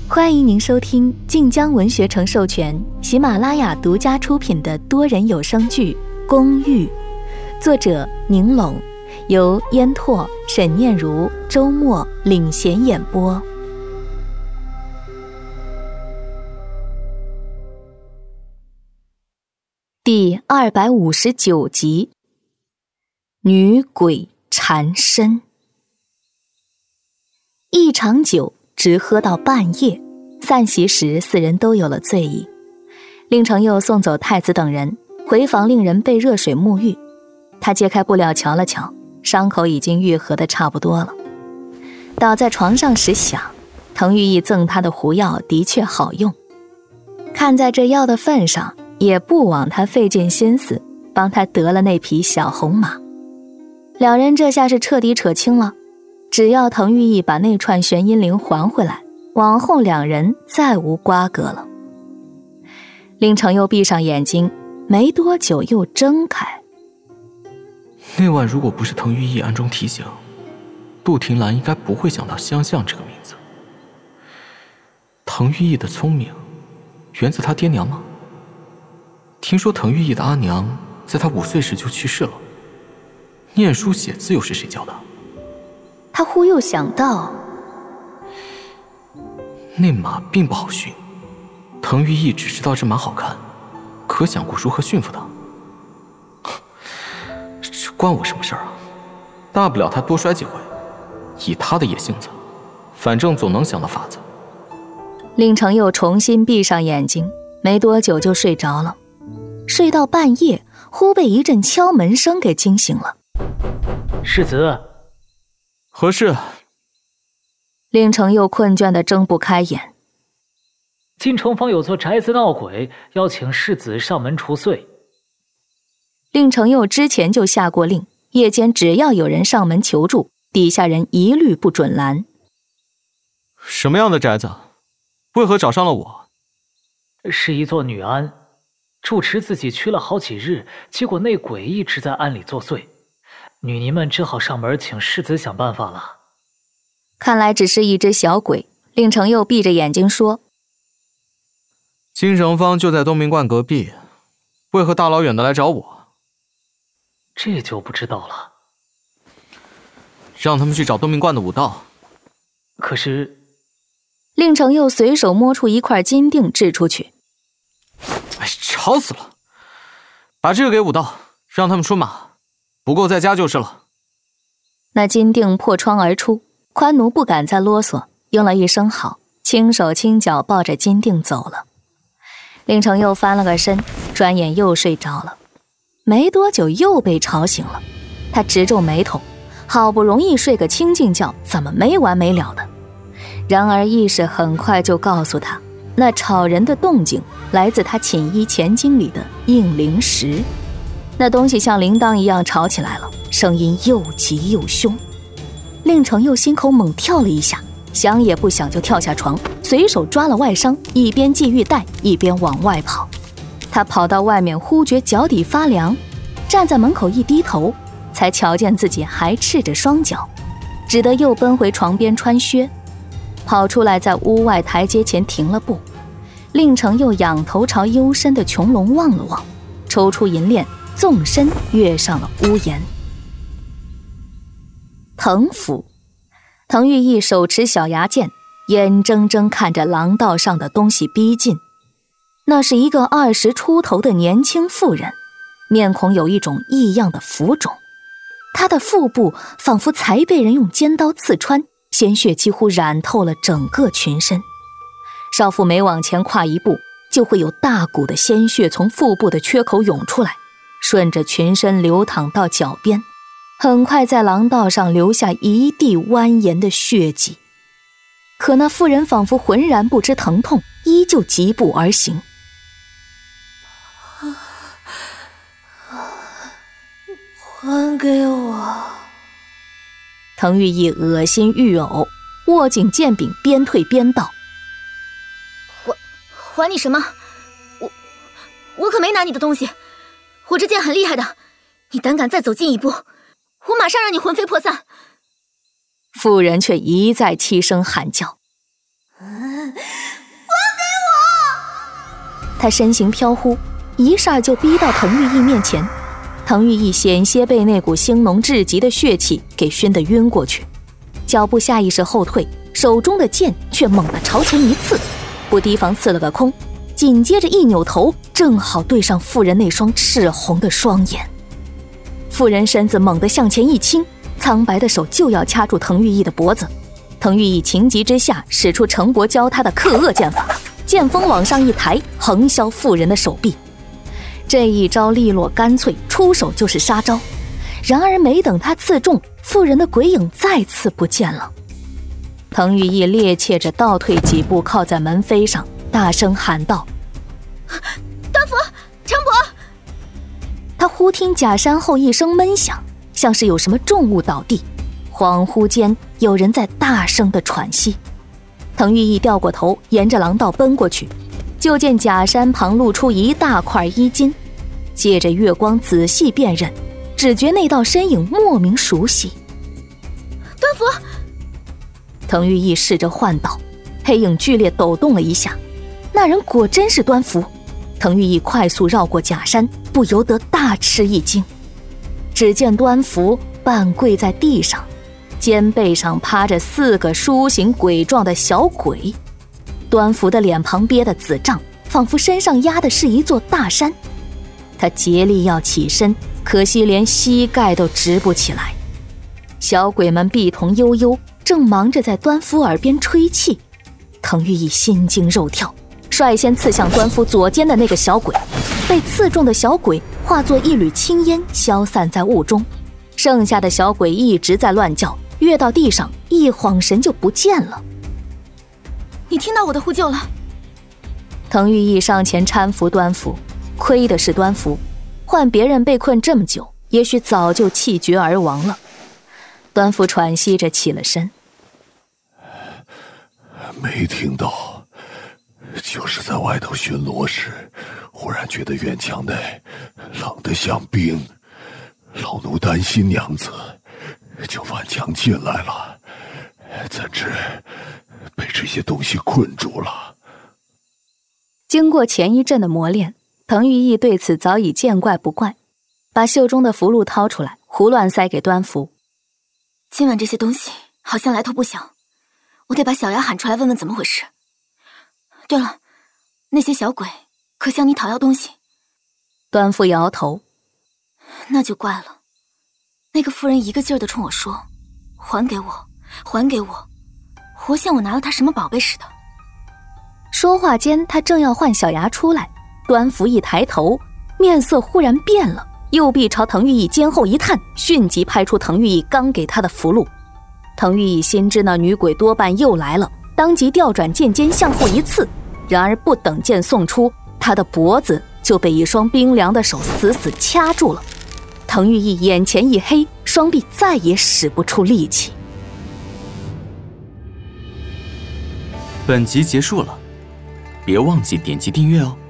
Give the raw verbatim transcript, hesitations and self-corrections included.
欢迎您收听晋江文学城授权、喜马拉雅独家出品的多人有声剧《公寓》，作者宁拢，由烟拓、沈念如、周末领衔演播。第二百五十九集，女鬼缠身。一场酒直喝到半夜，散席时四人都有了醉意。令程佑送走太子等人，回房令人备热水沐浴。他揭开布料瞧了瞧，伤口已经愈合得差不多了。倒在床上时想，滕玉义赠他的狐药的确好用，看在这药的份上，也不枉他费尽心思帮他得了那匹小红马。两人这下是彻底扯清了，只要滕玉义把那串玄阴铃还回来，往后两人再无瓜葛了。令程又闭上眼睛，没多久又睁开。 那晚如果不是滕玉义暗中提醒，杜婷兰应该不会想到香香这个名字。滕玉义的聪明源自他爹娘吗？听说滕玉义的阿娘在他五岁时就去世了，念书写字又是谁教的？ 他忽又想到， 那马并不好驯，滕玉义只知道这马好看，可想过如何驯服它。这关我什么事儿啊？大不了他多摔几回，以他的野性子，反正总能想到法子。 令程又重新闭上眼睛，没多久就睡着了。睡到半夜，忽被一阵敲门声给惊醒了。 世子， 何事？ 令程又困倦地睁不开眼。 京城坊有座宅子闹鬼，邀请世子上门除祟。 令程又之前就下过令，夜间只要有人上门求助，底下人一律不准拦。 什么样的宅子？为何找上了我？ 是一座女庵，住持自己驱了好几日，结果那鬼一直在庵里作祟，女尼们只好上门请世子想办法了。 看来只是一只小鬼。令程又闭着眼睛说： 京城坊就在东明观隔壁，为何大老远的来找我？ 这就不知道了。 让他们去找东明观的武道。 可是令程又随手摸出一块金锭掷出去。 哎，吵死了！把这个给武道，让他们出马，不够再加就是了。 那金锭破窗而出，宽奴不敢再啰嗦，应了一声好，轻手轻脚抱着金锭走了。令程又翻了个身，转眼又睡着了。没多久又被吵醒了，他直皱眉头，好不容易睡个清静觉，怎么没完没了的？然而意识很快就告诉他，那吵人的动静来自他寝衣前襟里的应铃石。那东西像铃铛一样吵起来了，声音又急又凶。令程又心口猛跳了一下，想也不想就跳下床，随手抓了外裳，一边系玉带一边往外跑。他跑到外面，忽觉脚底发凉，站在门口一低头，才瞧见自己还赤着双脚，只得又奔回床边穿靴。跑出来，在屋外台阶前停了步。令程又仰头朝幽深的穹窿望了望，抽出银链，纵身跃上了屋檐。滕府，滕玉义手持小牙剑，眼睁睁看着廊道上的东西逼近。那是一个二十出头的年轻妇人，面孔有一种异样的浮肿，她的腹部仿佛才被人用尖刀刺穿，鲜血几乎染透了整个裙身。少妇每往前跨一步，就会有大股的鲜血从腹部的缺口涌出来，顺着裙身流淌到脚边，很快在廊道上留下一地蜿蜒的血迹。可那妇人仿佛浑然不知疼痛，依旧疾步而行。 还给我！ 滕玉义恶心欲呕，握紧剑柄，边退边道： 还还你什么？我我可没拿你的东西，我这剑很厉害的，你胆敢再走近一步，我马上让你魂飞魄散！ 妇人却一再凄声喊叫： 嗯他身形飘忽，一下就逼到滕玉义面前。滕玉义险些被那股腥浓至极的血气给熏得晕过去，脚步下意识后退，手中的剑却猛地朝前一刺，不提防刺了个空，紧接着一扭头，正好对上妇人那双赤红的双眼。妇人身子猛地向前一倾，苍白的手就要掐住滕玉义的脖子。滕玉义情急之下使出程伯教他的克厄剑法，剑锋往上一抬，横削妇人的手臂。这一招利落干脆，出手就是杀招。然而没等他刺中，妇人的鬼影再次不见了。滕玉义趔趄着倒退几步，靠在门扉上，大声喊道： 端福，程伯！ 他忽听假山后一声闷响，像是有什么重物倒地，恍惚间有人在大声的喘息。滕玉义掉过头，沿着廊道奔过去，就见假山旁露出一大块衣襟，借着月光仔细辨认，只觉那道身影莫名熟悉。 端福！ 滕玉义试着唤道，黑影剧烈抖动了一下，那人果真是端福。滕玉义快速绕过假山，不由得大吃一惊。只见端福半跪在地上，肩背上趴着四个书形鬼状的小鬼，端福的脸庞憋得紫胀，仿佛身上压的是一座大山。他竭力要起身，可惜连膝盖都直不起来。小鬼们臂瞳悠悠，正忙着在端福耳边吹气。滕玉义心惊肉跳，率先刺向端福左肩的那个小鬼，被刺中的小鬼化作一缕青烟消散在雾中，剩下的小鬼一直在乱叫，跃到地上，一晃神就不见了。 你听到我的呼救了？ 滕玉义上前搀扶端福，亏的是端福，换别人被困这么久，也许早就气绝而亡了。端福喘息着起了身。 没听到，就是在外头巡逻时，忽然觉得院墙内冷得像冰，老奴担心娘子，就翻墙进来了，怎知被这些东西困住了。 经过前一阵的磨练，滕玉义对此早已见怪不怪，把袖中的符箓掏出来，胡乱塞给端福。 今晚这些东西好像来头不小，我得把小丫喊出来问问怎么回事。对了，那些小鬼可向你讨要东西？ 端福摇头。 那就怪了，那个妇人一个劲儿地冲我说，还给我，还给我，活像我拿了她什么宝贝似的。 说话间，他正要唤小牙出来，端福一抬头，面色忽然变了，右臂朝滕玉义肩后一探，迅即拍出滕玉义刚给他的符箓。滕玉义心知那女鬼多半又来了，当即调转剑尖向后一刺，然而不等剑送出，他的脖子就被一双冰凉的手死死掐住了。滕玉义眼前一黑，双臂再也使不出力气。 本集结束了，别忘记点击订阅哦。